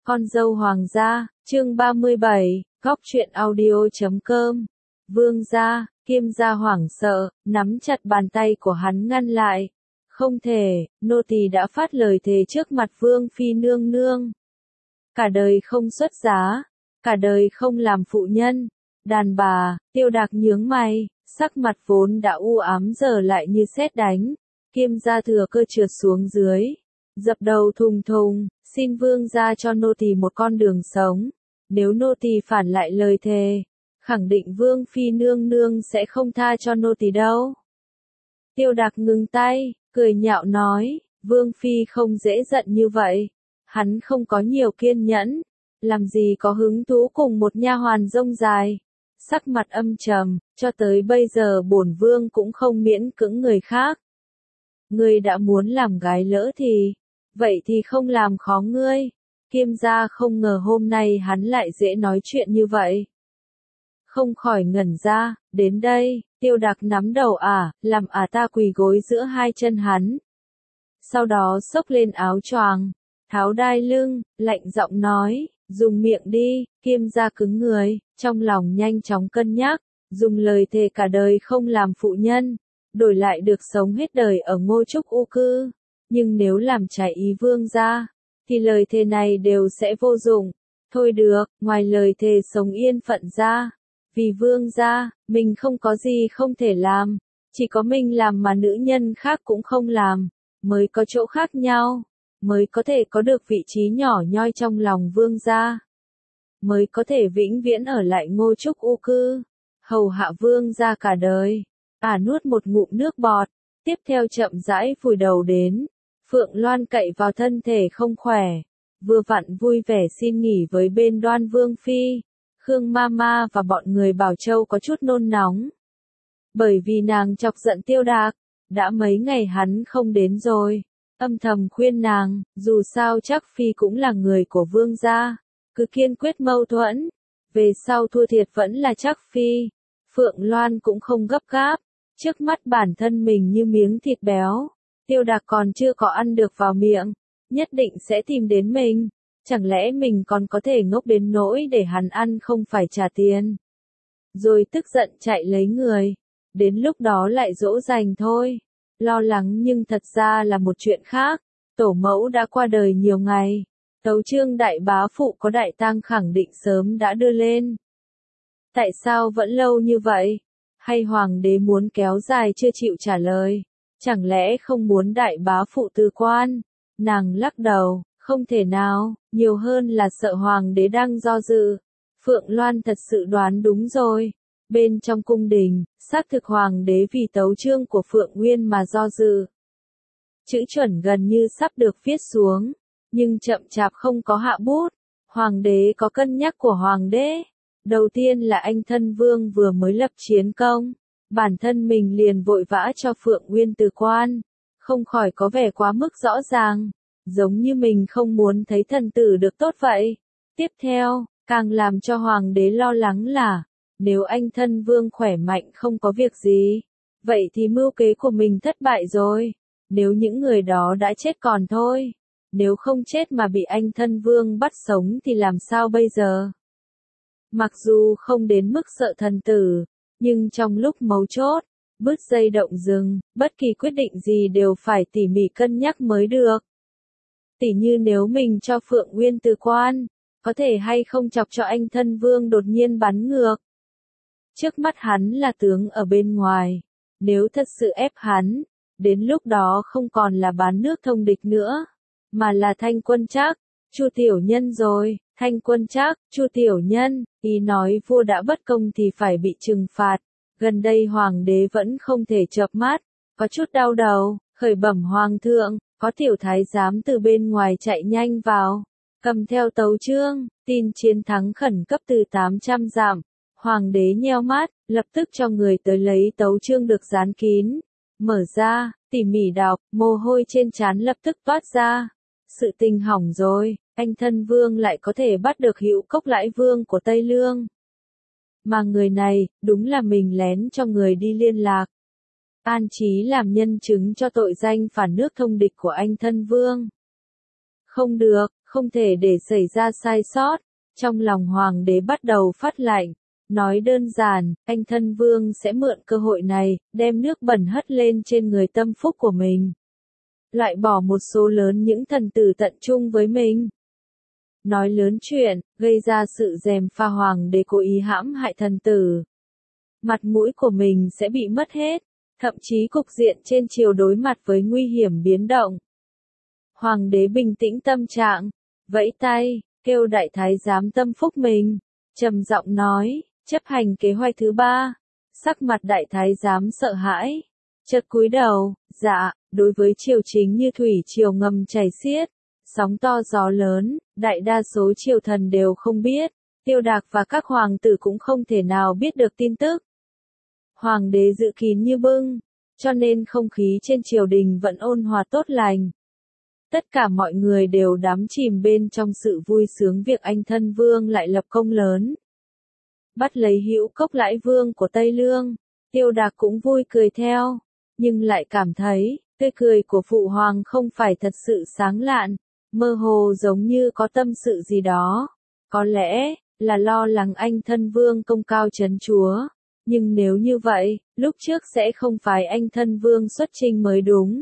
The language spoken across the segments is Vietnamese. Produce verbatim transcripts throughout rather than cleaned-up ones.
Con dâu hoàng gia, chương ba mươi bảy, góc truyện audio chấm com. Vương gia, Kiêm gia hoảng sợ, nắm chặt bàn tay của hắn ngăn lại. Không thể, nô tỳ đã phát lời thề trước mặt Vương phi nương nương. Cả đời không xuất giá, cả đời không làm phụ nhân. Đàn bà, Tiêu Đạc nhướng mày, sắc mặt vốn đã u ám giờ lại như sét đánh. Kiêm gia thừa cơ trượt xuống dưới, dập đầu thùng thùng, xin vương gia cho nô tỳ một con đường sống. Nếu nô tỳ phản lại lời thề, khẳng định Vương phi nương nương sẽ không tha cho nô tỳ đâu. Tiêu Đạc ngừng tay, cười nhạo nói, Vương phi không dễ giận như vậy. Hắn không có nhiều kiên nhẫn, làm gì có hứng thú cùng một nha hoàn rông dài. Sắc mặt âm trầm, cho tới bây giờ bổn vương cũng không miễn cưỡng người khác. Ngươi đã muốn làm gái lỡ thì, vậy thì không làm khó ngươi. Kiêm gia không ngờ hôm nay hắn lại dễ nói chuyện như vậy. Không khỏi ngẩn ra, đến đây, Tiêu Đạc nắm đầu ả, làm ả ta quỳ gối giữa hai chân hắn. Sau đó xốc lên áo choàng, tháo đai lưng, lạnh giọng nói, dùng miệng đi. Kiêm gia cứng người, trong lòng nhanh chóng cân nhắc, dùng lời thề cả đời không làm phụ nhân, đổi lại được sống hết đời ở Ngô Trúc U cư. Nhưng nếu làm trái ý vương gia, thì lời thề này đều sẽ vô dụng. Thôi được, ngoài lời thề sống yên phận ra, vì vương gia, mình không có gì không thể làm, chỉ có mình làm mà nữ nhân khác cũng không làm, mới có chỗ khác nhau, mới có thể có được vị trí nhỏ nhoi trong lòng vương gia, mới có thể vĩnh viễn ở lại Ngô Trúc U cư, hầu hạ vương gia cả đời. Ả nuốt một ngụm nước bọt, tiếp theo chậm rãi vùi đầu đến. Phượng Loan cậy vào thân thể không khỏe, vừa vặn vui vẻ xin nghỉ với bên Đoan Vương phi. Khương Mama và bọn người Bảo Châu có chút nôn nóng, bởi vì nàng chọc giận Tiêu Đạc, đã mấy ngày hắn không đến rồi. Âm thầm khuyên nàng, dù sao chắc phi cũng là người của vương gia, cứ kiên quyết mâu thuẫn, về sau thua thiệt vẫn là chắc phi. Phượng Loan cũng không gấp gáp, trước mắt bản thân mình như miếng thịt béo. Tiêu Đạc còn chưa có ăn được vào miệng, nhất định sẽ tìm đến mình. Chẳng lẽ mình còn có thể ngốc đến nỗi để hắn ăn không phải trả tiền, rồi tức giận chạy lấy người, đến lúc đó lại dỗ dành thôi. Lo lắng nhưng thật ra là một chuyện khác. Tổ mẫu đã qua đời nhiều ngày, tấu chương đại bá phụ có đại tang khẳng định sớm đã đưa lên. Tại sao vẫn lâu như vậy? Hay hoàng đế muốn kéo dài chưa chịu trả lời? Chẳng lẽ không muốn đại bá phụ từ quan? Nàng lắc đầu, không thể nào, nhiều hơn là sợ hoàng đế đang do dự. Phượng Loan thật sự đoán đúng rồi. Bên trong cung đình, xác thực hoàng đế vì tấu chương của Phượng Nguyên mà do dự. Chữ chuẩn gần như sắp được viết xuống, nhưng chậm chạp không có hạ bút. Hoàng đế có cân nhắc của hoàng đế. Đầu tiên là anh thân vương vừa mới lập chiến công, bản thân mình liền vội vã cho Phượng Nguyên từ quan, không khỏi có vẻ quá mức rõ ràng, giống như mình không muốn thấy thần tử được tốt vậy. Tiếp theo, càng làm cho hoàng đế lo lắng là, nếu anh thân vương khỏe mạnh không có việc gì, vậy thì mưu kế của mình thất bại rồi. Nếu những người đó đã chết còn thôi, nếu không chết mà bị anh thân vương bắt sống thì làm sao bây giờ? Mặc dù không đến mức sợ thần tử, nhưng trong lúc mấu chốt, bứt dây động rừng, bất kỳ quyết định gì đều phải tỉ mỉ cân nhắc mới được. Tỉ như nếu mình cho Phượng Nguyên từ quan, có thể hay không chọc cho anh thân vương đột nhiên bắn ngược. Trước mắt hắn là tướng ở bên ngoài, nếu thật sự ép hắn, đến lúc đó không còn là bán nước thông địch nữa, mà là Thanh Quân Trác, Chu tiểu nhân rồi. Thanh Quân Trác, Chu tiểu nhân, ý nói vua đã bất công thì phải bị trừng phạt. Gần đây hoàng đế vẫn không thể chợp mắt, có chút đau đầu, khởi bẩm hoàng thượng, có tiểu thái giám từ bên ngoài chạy nhanh vào, cầm theo tấu chương, tin chiến thắng khẩn cấp từ tám trăm dặm. Hoàng đế nheo mắt, lập tức cho người tới lấy tấu chương được dán kín, mở ra, tỉ mỉ đọc, mồ hôi trên trán lập tức toát ra. Sự tình hỏng rồi, anh thân vương lại có thể bắt được Hữu Cốc Lãi Vương của Tây Lương. Mà người này, đúng là mình lén cho người đi liên lạc. An trí làm nhân chứng cho tội danh phản nước thông địch của anh thân vương. Không được, không thể để xảy ra sai sót. Trong lòng hoàng đế bắt đầu phát lạnh. Nói đơn giản, anh thân vương sẽ mượn cơ hội này, đem nước bẩn hất lên trên người tâm phúc của mình. Loại bỏ một số lớn những thần tử tận trung với mình. Nói lớn chuyện, gây ra sự gièm pha hoàng đế cố ý hãm hại thần tử. Mặt mũi của mình sẽ bị mất hết, thậm chí cục diện trên triều đối mặt với nguy hiểm biến động. Hoàng đế bình tĩnh tâm trạng, vẫy tay, kêu đại thái giám tâm phúc mình, trầm giọng nói, chấp hành kế hoạch thứ ba. Sắc mặt đại thái giám sợ hãi, chợt cúi đầu, dạ, đối với triều chính như thủy triều ngầm chảy xiết, sóng to gió lớn, đại đa số triều thần đều không biết, Tiêu Đạc và các hoàng tử cũng không thể nào biết được tin tức. Hoàng đế giữ kín như bưng, cho nên không khí trên triều đình vẫn ôn hòa tốt lành. Tất cả mọi người đều đắm chìm bên trong sự vui sướng việc anh thân vương lại lập công lớn. Bắt lấy hữu cốc lãi vương của Tây Lương, Tiêu Đạc cũng vui cười theo, nhưng lại cảm thấy, tươi cười của phụ hoàng không phải thật sự sáng lạn, mơ hồ giống như có tâm sự gì đó. Có lẽ, là lo lắng anh thân vương công cao chấn chúa. Nhưng nếu như vậy, lúc trước sẽ không phải anh thân vương xuất chinh mới đúng.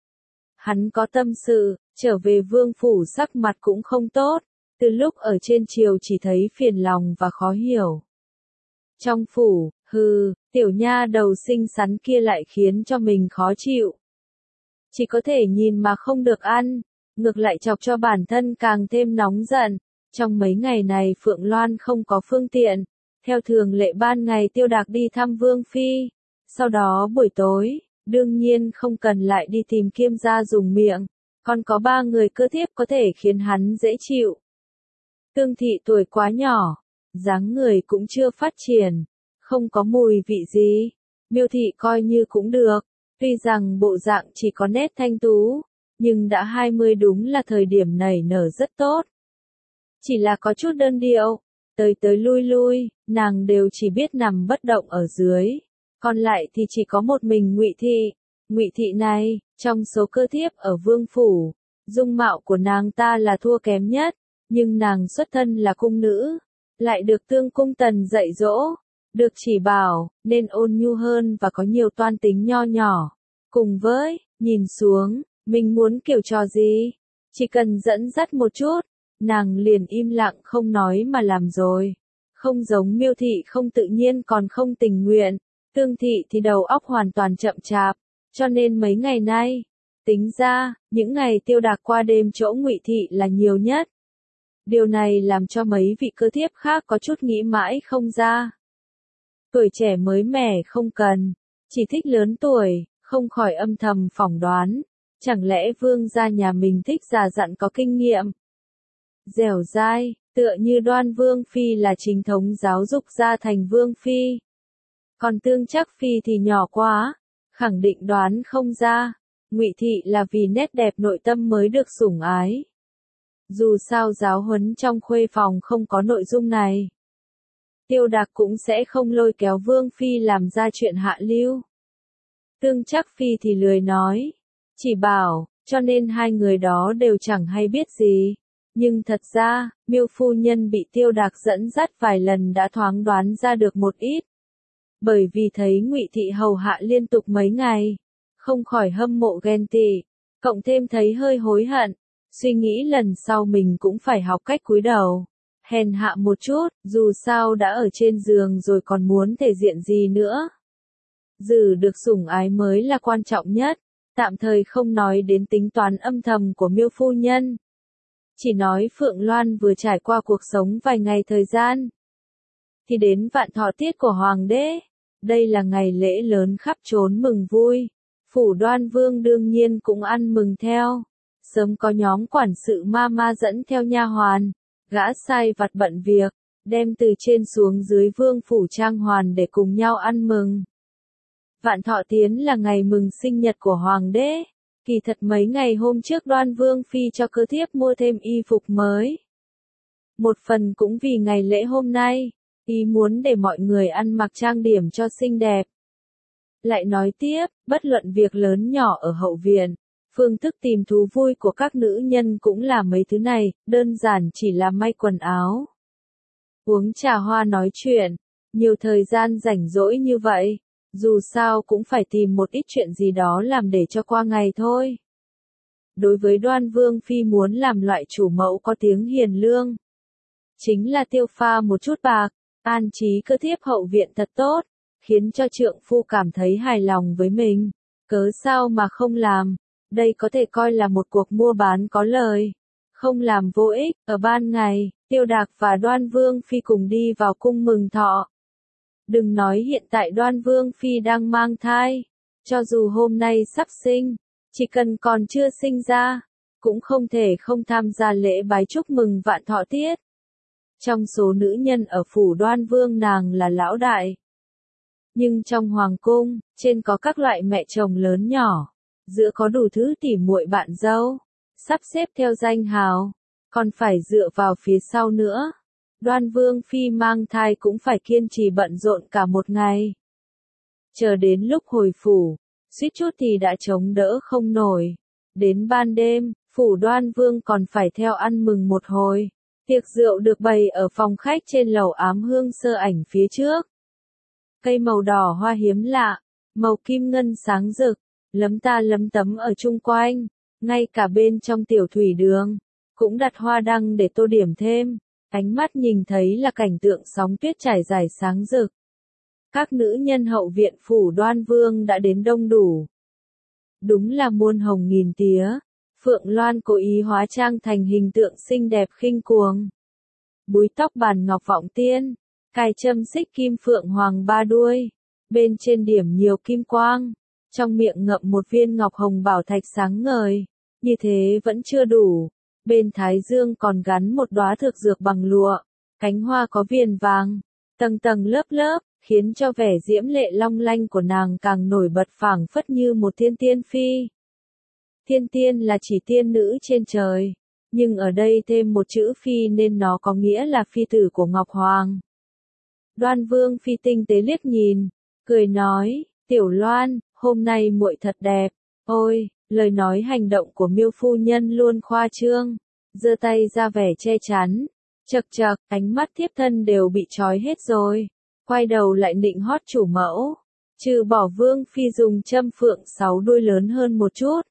Hắn có tâm sự, trở về vương phủ sắc mặt cũng không tốt, từ lúc ở trên triều chỉ thấy phiền lòng và khó hiểu. Trong phủ, hừ, tiểu nha đầu xinh xắn kia lại khiến cho mình khó chịu. Chỉ có thể nhìn mà không được ăn, ngược lại chọc cho bản thân càng thêm nóng giận. Trong mấy ngày này Phượng Loan không có phương tiện, theo thường lệ ban ngày Tiêu Đạc đi thăm Vương Phi, sau đó buổi tối, đương nhiên không cần lại đi tìm Kiêm gia dùng miệng, còn có ba người cơ thiếp có thể khiến hắn dễ chịu. Tương Thị tuổi quá nhỏ, dáng người cũng chưa phát triển, không có mùi vị gì, Miêu Thị coi như cũng được, tuy rằng bộ dạng chỉ có nét thanh tú, nhưng đã hai mươi đúng là thời điểm nảy nở rất tốt. Chỉ là có chút đơn điệu, tới tới lui lui, nàng đều chỉ biết nằm bất động ở dưới, còn lại thì chỉ có một mình Ngụy Thị. Ngụy Thị này, trong số cơ thiếp ở vương phủ, dung mạo của nàng ta là thua kém nhất, nhưng nàng xuất thân là cung nữ, lại được Tương Cung Tần dạy dỗ, được chỉ bảo, nên ôn nhu hơn và có nhiều toan tính nho nhỏ. Cùng với, nhìn xuống, mình muốn kiểu trò gì, chỉ cần dẫn dắt một chút, nàng liền im lặng không nói mà làm rồi. Không giống Miêu Thị không tự nhiên còn không tình nguyện, Tương Thị thì đầu óc hoàn toàn chậm chạp, cho nên mấy ngày nay, tính ra, những ngày Tiêu Đạc qua đêm chỗ Ngụy Thị là nhiều nhất. Điều này làm cho mấy vị cơ thiếp khác có chút nghĩ mãi không ra. Tuổi trẻ mới mẻ không cần, chỉ thích lớn tuổi, không khỏi âm thầm phỏng đoán, chẳng lẽ vương gia nhà mình thích già dặn có kinh nghiệm. Dẻo dai, tựa như Đoan Vương Phi là chính thống giáo dục ra thành Vương Phi. Còn Tương Trắc Phi thì nhỏ quá, khẳng định đoán không ra. Ngụy Thị là vì nét đẹp nội tâm mới được sủng ái. Dù sao giáo huấn trong khuê phòng không có nội dung này, Tiêu Đạc cũng sẽ không lôi kéo Vương Phi làm ra chuyện hạ lưu. Tương Trắc Phi thì lười nói, chỉ bảo, cho nên hai người đó đều chẳng hay biết gì. Nhưng thật ra, Miêu phu nhân bị Tiêu Đạc dẫn dắt vài lần đã thoáng đoán ra được một ít. Bởi vì thấy Ngụy Thị hầu hạ liên tục mấy ngày, không khỏi hâm mộ ghen tị, cộng thêm thấy hơi hối hận, suy nghĩ lần sau mình cũng phải học cách cúi đầu, hèn hạ một chút, dù sao đã ở trên giường rồi còn muốn thể diện gì nữa. Giữ được sủng ái mới là quan trọng nhất, tạm thời không nói đến tính toán âm thầm của Miêu phu nhân. Chỉ nói Phượng Loan vừa trải qua cuộc sống vài ngày thời gian, thì đến vạn thọ tiết của Hoàng đế. Đây là ngày lễ lớn khắp trốn mừng vui. Phủ Đoan Vương đương nhiên cũng ăn mừng theo. Sớm có nhóm quản sự ma ma dẫn theo nha hoàn, gã sai vặt bận việc, đem từ trên xuống dưới vương phủ trang hoàn để cùng nhau ăn mừng. Vạn thọ tiến là ngày mừng sinh nhật của Hoàng đế. Kỳ thật mấy ngày hôm trước Đoan Vương Phi cho cơ thiếp mua thêm y phục mới. Một phần cũng vì ngày lễ hôm nay, ý muốn để mọi người ăn mặc trang điểm cho xinh đẹp. Lại nói tiếp, bất luận việc lớn nhỏ ở hậu viện, Phương thức tìm thú vui của các nữ nhân cũng là mấy thứ này, đơn giản chỉ là may quần áo. Uống trà hoa nói chuyện, nhiều thời gian rảnh rỗi như vậy, dù sao cũng phải tìm một ít chuyện gì đó làm để cho qua ngày thôi. Đối với Đoan Vương Phi muốn làm loại chủ mẫu có tiếng hiền lương, chính là tiêu pha một chút bạc, an trí cơ thiếp hậu viện thật tốt, khiến cho trượng phu cảm thấy hài lòng với mình, cớ sao mà không làm, đây có thể coi là một cuộc mua bán có lời, không làm vô ích. Ở ban ngày, Tiêu Đạc và Đoan Vương Phi cùng đi vào cung mừng thọ. Đừng nói hiện tại Đoan Vương Phi đang mang thai, cho dù hôm nay sắp sinh, chỉ cần còn chưa sinh ra, cũng không thể không tham gia lễ bái chúc mừng vạn thọ tiết. Trong số nữ nhân ở phủ Đoan Vương nàng là lão đại. Nhưng trong hoàng cung, trên có các loại mẹ chồng lớn nhỏ, giữa có đủ thứ tỉ muội bạn dâu, sắp xếp theo danh hào, còn phải dựa vào phía sau nữa. Đoan Vương Phi mang thai cũng phải kiên trì bận rộn cả một ngày. Chờ đến lúc hồi phủ, suýt chút thì đã chống đỡ không nổi. Đến ban đêm, phủ Đoan Vương còn phải theo ăn mừng một hồi. Tiệc rượu được bày ở phòng khách trên lầu ám hương sơ ảnh phía trước. Cây màu đỏ hoa hiếm lạ, màu kim ngân sáng rực, lấm ta lấm tấm ở chung quanh, ngay cả bên trong tiểu thủy đường, cũng đặt hoa đăng để tô điểm thêm. Ánh mắt nhìn thấy là cảnh tượng sóng tuyết trải dài sáng rực. Các nữ nhân hậu viện phủ Đoan Vương đã đến đông đủ. Đúng là muôn hồng nghìn tía, Phượng Loan cố ý hóa trang thành hình tượng xinh đẹp khinh cuồng. Búi tóc bàn ngọc vọng tiên, cài châm xích kim phượng hoàng ba đuôi, bên trên điểm nhiều kim quang, trong miệng ngậm một viên ngọc hồng bảo thạch sáng ngời, như thế vẫn chưa đủ. Bên thái dương còn gắn một đóa thực dược bằng lụa, cánh hoa có viền vàng, tầng tầng lớp lớp, khiến cho vẻ diễm lệ long lanh của nàng càng nổi bật phảng phất như một thiên tiên phi. Thiên tiên là chỉ tiên nữ trên trời, nhưng ở đây thêm một chữ phi nên nó có nghĩa là phi tử của Ngọc Hoàng. Đoan Vương Phi tinh tế liếc nhìn, cười nói, Tiểu Loan, hôm nay muội thật đẹp, ôi. Lời nói hành động của Miêu phu nhân luôn khoa trương, giơ tay ra vẻ che chắn, chậc chậc, ánh mắt thiếp thân đều bị trói hết rồi, quay đầu lại nịnh hót chủ mẫu, trừ bỏ Vương Phi dùng châm phượng sáu đuôi lớn hơn một chút.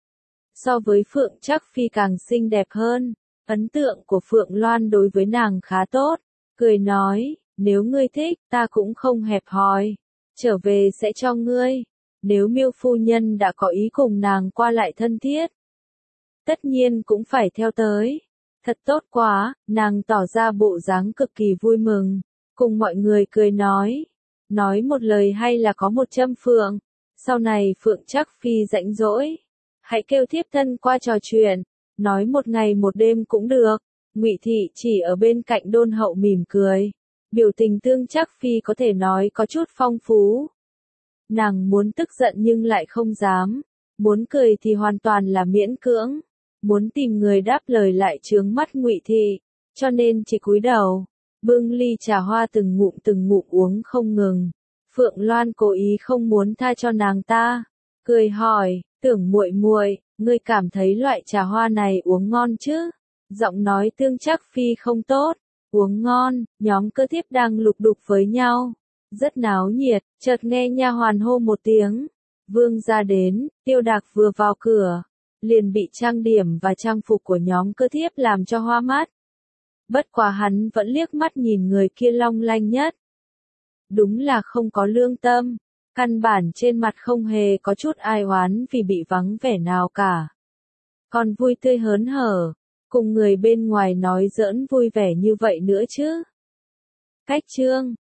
So với Phượng Trắc Phi càng xinh đẹp hơn, ấn tượng của Phượng Loan đối với nàng khá tốt, cười nói, nếu ngươi thích, ta cũng không hẹp hòi, trở về sẽ cho ngươi. Nếu Miêu phu nhân đã có ý cùng nàng qua lại thân thiết, tất nhiên cũng phải theo tới. Thật tốt quá, nàng tỏ ra bộ dáng cực kỳ vui mừng, cùng mọi người cười nói, nói một lời hay là có một châm phượng, sau này Phượng Trắc Phi rảnh rỗi, hãy kêu thiếp thân qua trò chuyện, nói một ngày một đêm cũng được. Ngụy Thị chỉ ở bên cạnh đôn hậu mỉm cười, biểu tình tương Trắc Phi có thể nói có chút phong phú. Nàng muốn tức giận nhưng lại không dám, muốn cười thì hoàn toàn là miễn cưỡng, muốn tìm người đáp lời lại chướng mắt Ngụy Thị, cho nên chỉ cúi đầu, bưng ly trà hoa từng ngụm từng ngụm uống không ngừng. Phượng Loan cố ý không muốn tha cho nàng ta, cười hỏi, tưởng muội muội, ngươi cảm thấy loại trà hoa này uống ngon chứ? Giọng nói tương Trắc Phi không tốt, uống ngon, nhóm cơ thiếp đang lục đục với nhau. Rất náo nhiệt, chợt nghe nha hoàn hô một tiếng, Vương gia đến. Tiêu Đạc vừa vào cửa, liền bị trang điểm và trang phục của nhóm cơ thiếp làm cho hoa mắt. Bất quá hắn vẫn liếc mắt nhìn người kia long lanh nhất. Đúng là không có lương tâm, căn bản trên mặt không hề có chút ai oán vì bị vắng vẻ nào cả. Còn vui tươi hớn hở, cùng người bên ngoài nói giỡn vui vẻ như vậy nữa chứ. Cách chương